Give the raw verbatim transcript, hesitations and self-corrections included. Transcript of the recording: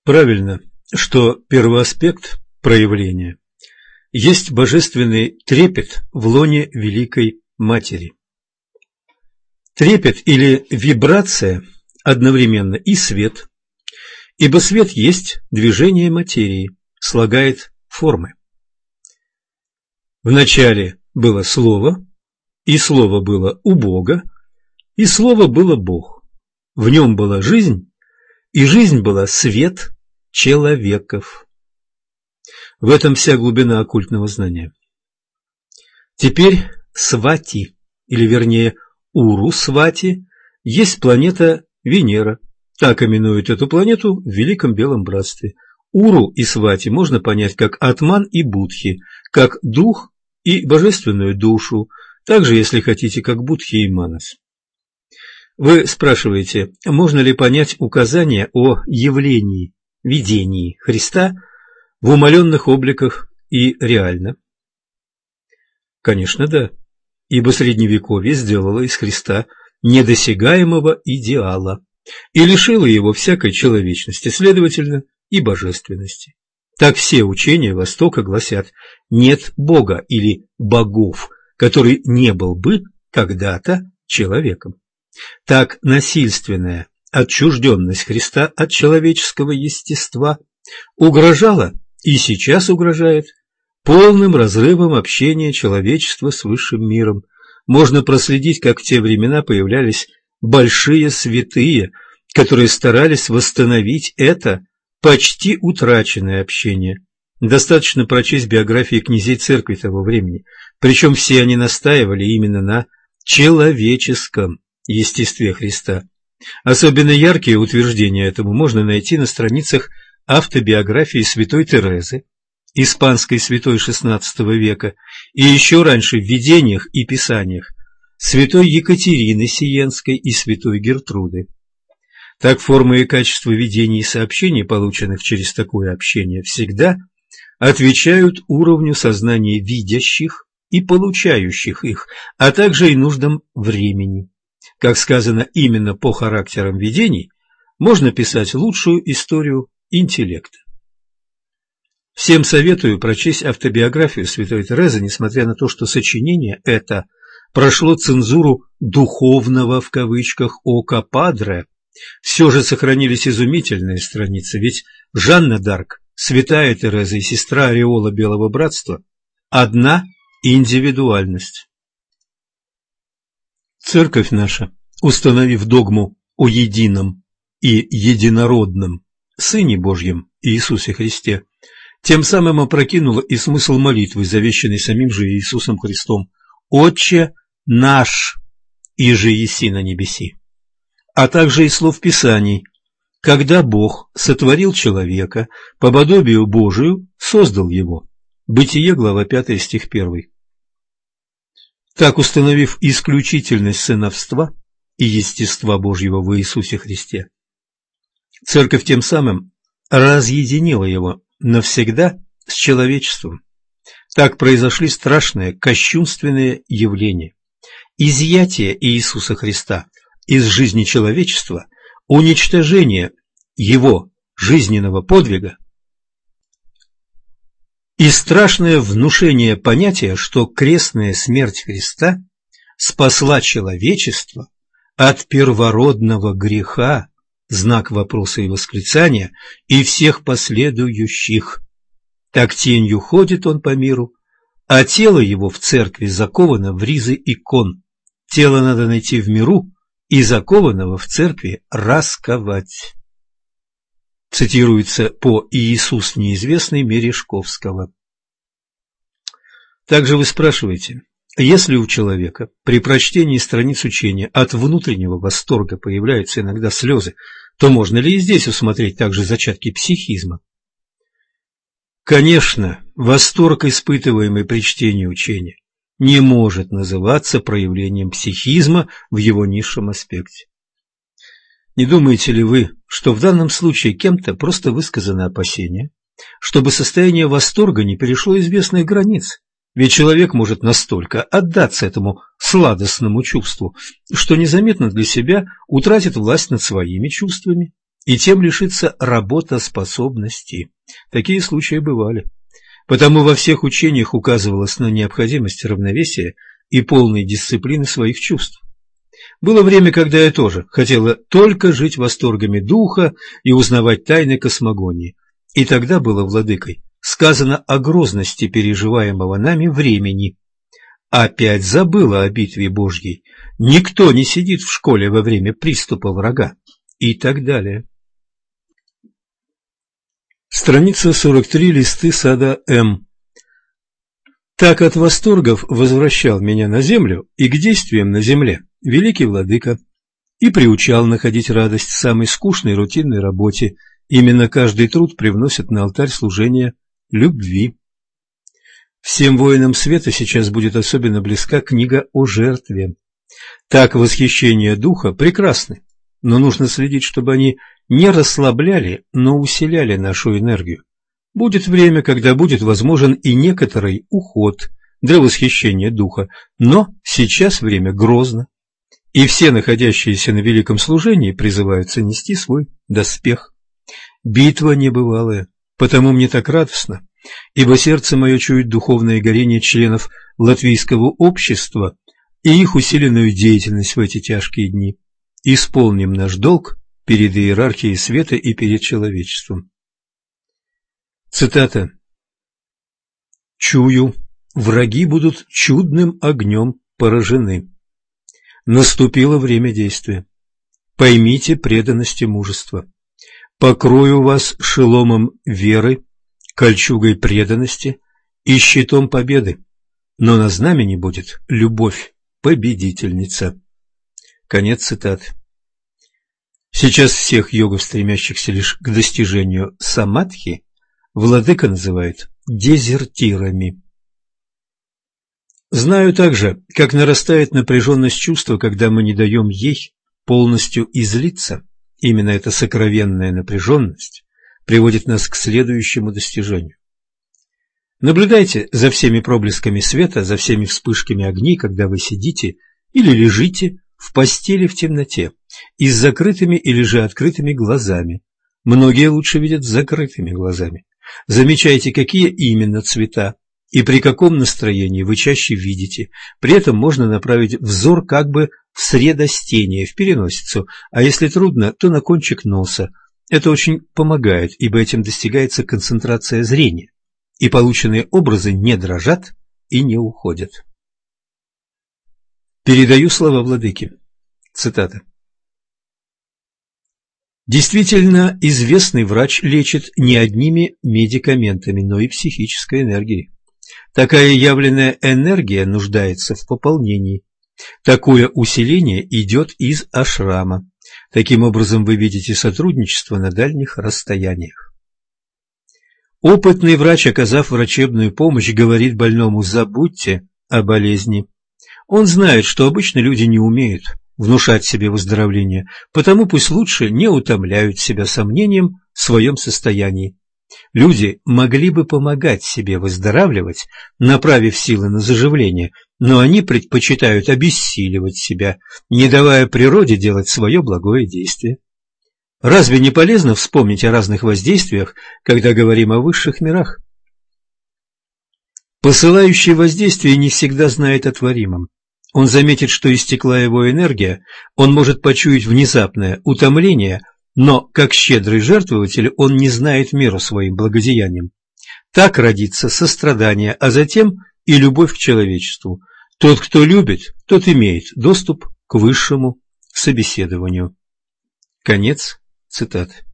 Правильно, что первоаспект проявления есть божественный трепет в лоне Великой Матери. Трепет или вибрация одновременно и свет, ибо свет есть движение материи, слагает формы. Вначале было Слово, и Слово было у Бога, и Слово было Бог. В нем была жизнь, и жизнь была свет человеков. В этом вся глубина оккультного знания. Теперь Свати, или вернее Уру-Свати, есть планета Венера. Так именуют эту планету в Великом Белом Братстве. Уру и Свати можно понять как Атман и Будхи, как дух и божественную душу, также, если хотите, как Будхи и Манас. Вы спрашиваете, можно ли понять указания о явлении, видении Христа в умаленных обликах и реально? Конечно, да, ибо Средневековье сделало из Христа недосягаемого идеала и лишило его всякой человечности, следовательно, и божественности. Так все учения Востока гласят: нет Бога или богов, который не был бы когда-то человеком. Так насильственная отчужденность Христа от человеческого естества угрожала и сейчас угрожает полным разрывом общения человечества с высшим миром. Можно проследить, как в те времена появлялись большие святые, которые старались восстановить это почти утраченное общение. Достаточно прочесть биографии князей церкви того времени, причем все они настаивали именно на человеческом естестве Христа. Особенно яркие утверждения этому можно найти на страницах автобиографии святой Терезы, испанской святой шестнадцатого века, и еще раньше в видениях и писаниях святой Екатерины Сиенской и святой Гертруды. Так формы и качество видений и сообщений, полученных через такое общение, всегда отвечают уровню сознания видящих и получающих их, а также и нуждам времени. Как сказано, именно по характерам видений можно писать лучшую историю интеллекта. Всем советую прочесть автобиографию святой Терезы, несмотря на то, что сочинение это прошло цензуру «духовного» в кавычках ока Падре. Все же сохранились изумительные страницы, ведь Жанна д'Арк, святая Тереза и сестра ореола Белого Братства – одна индивидуальность. Церковь наша, установив догму о едином и единородном Сыне Божьем Иисусе Христе, тем самым опрокинула и смысл молитвы, завещанной самим же Иисусом Христом: «Отче наш, иже еси на небеси», а также и слов Писаний: «Когда Бог сотворил человека, по подобию Божию создал его». Бытие, глава пятая, стих первый. Так, установив исключительность сыновства и естества Божьего в Иисусе Христе, Церковь тем самым разъединила его навсегда с человечеством. Так произошли страшные, кощунственные явления. Изъятие Иисуса Христа из жизни человечества, уничтожение его жизненного подвига и страшное внушение понятия, что крестная смерть Христа спасла человечество от первородного греха, знак вопроса и восклицания, и всех последующих. Так тенью ходит он по миру, а тело его в церкви заковано в ризы икон. Тело надо найти в миру и закованного в церкви расковать. Цитируется по «Иисус неизвестный» Мережковского. Также вы спрашиваете, если у человека при прочтении страниц учения от внутреннего восторга появляются иногда слезы, то можно ли и здесь усмотреть также зачатки психизма? Конечно, восторг, испытываемый при чтении учения, не может называться проявлением психизма в его низшем аспекте. Не думаете ли вы, что в данном случае кем-то просто высказано опасение, чтобы состояние восторга не перешло известных границ? Ведь человек может настолько отдаться этому сладостному чувству, что незаметно для себя утратит власть над своими чувствами и тем лишится работоспособности. Такие случаи бывали. Потому во всех учениях указывалось на необходимость равновесия и полной дисциплины своих чувств. Было время, когда я тоже хотела только жить восторгами духа и узнавать тайны космогонии. И тогда было владыкой сказано о грозности переживаемого нами времени. Опять забыла о битве Божьей. Никто не сидит в школе во время приступа врага. И так далее. Страница сорок три, листы сада М. Так от восторгов возвращал меня на землю и к действиям на земле великий владыка и приучал находить радость в самой скучной рутинной работе. Именно каждый труд привносит на алтарь служения любви. Всем воинам света сейчас будет особенно близка книга о жертве. Так восхищение духа прекрасны, но нужно следить, чтобы они не расслабляли, но усиляли нашу энергию. Будет время, когда будет возможен и некоторый уход для восхищения духа, но сейчас время грозно, и все находящиеся на великом служении призываются нести свой доспех. Битва небывалая, потому мне так радостно, ибо сердце мое чует духовное горение членов латвийского общества и их усиленную деятельность в эти тяжкие дни. Исполним наш долг перед иерархией света и перед человечеством. Цитата. «Чую, враги будут чудным огнем поражены. Наступило время действия. Поймите преданность и мужество. Покрою вас шеломом веры, кольчугой преданности и щитом победы, но на знамени будет любовь, победительница». Конец цитаты. Сейчас всех йогов, стремящихся лишь к достижению самадхи, владыка называет дезертирами. Знаю также, как нарастает напряженность чувства, когда мы не даем ей полностью излиться. Именно эта сокровенная напряженность приводит нас к следующему достижению. Наблюдайте за всеми проблесками света, за всеми вспышками огней, когда вы сидите или лежите в постели в темноте и с закрытыми или же открытыми глазами. Многие лучше видят с закрытыми глазами. Замечайте, какие именно цвета и при каком настроении вы чаще видите. При этом можно направить взор как бы в средостение, в переносицу, а если трудно, то на кончик носа. Это очень помогает, ибо этим достигается концентрация зрения, и полученные образы не дрожат и не уходят. Передаю слова владыки. Цитата. Действительно, известный врач лечит не одними медикаментами, но и психической энергией. Такая явленная энергия нуждается в пополнении. Такое усиление идет из ашрама. Таким образом, вы видите сотрудничество на дальних расстояниях. Опытный врач, оказав врачебную помощь, говорит больному: забудьте о болезни. Он знает, что обычно люди не умеют внушать себе выздоровление, потому пусть лучше не утомляют себя сомнением в своем состоянии. Люди могли бы помогать себе выздоравливать, направив силы на заживление, но они предпочитают обессиливать себя, не давая природе делать свое благое действие. Разве не полезно вспомнить о разных воздействиях, когда говорим о высших мирах? Посылающий воздействие не всегда знает о творимом. Он заметит, что истекла его энергия, он может почуять внезапное утомление, но, как щедрый жертвователь, он не знает меру своим благодеяниям. Так родится сострадание, а затем и любовь к человечеству. Тот, кто любит, тот имеет доступ к высшему собеседованию. Конец цитаты.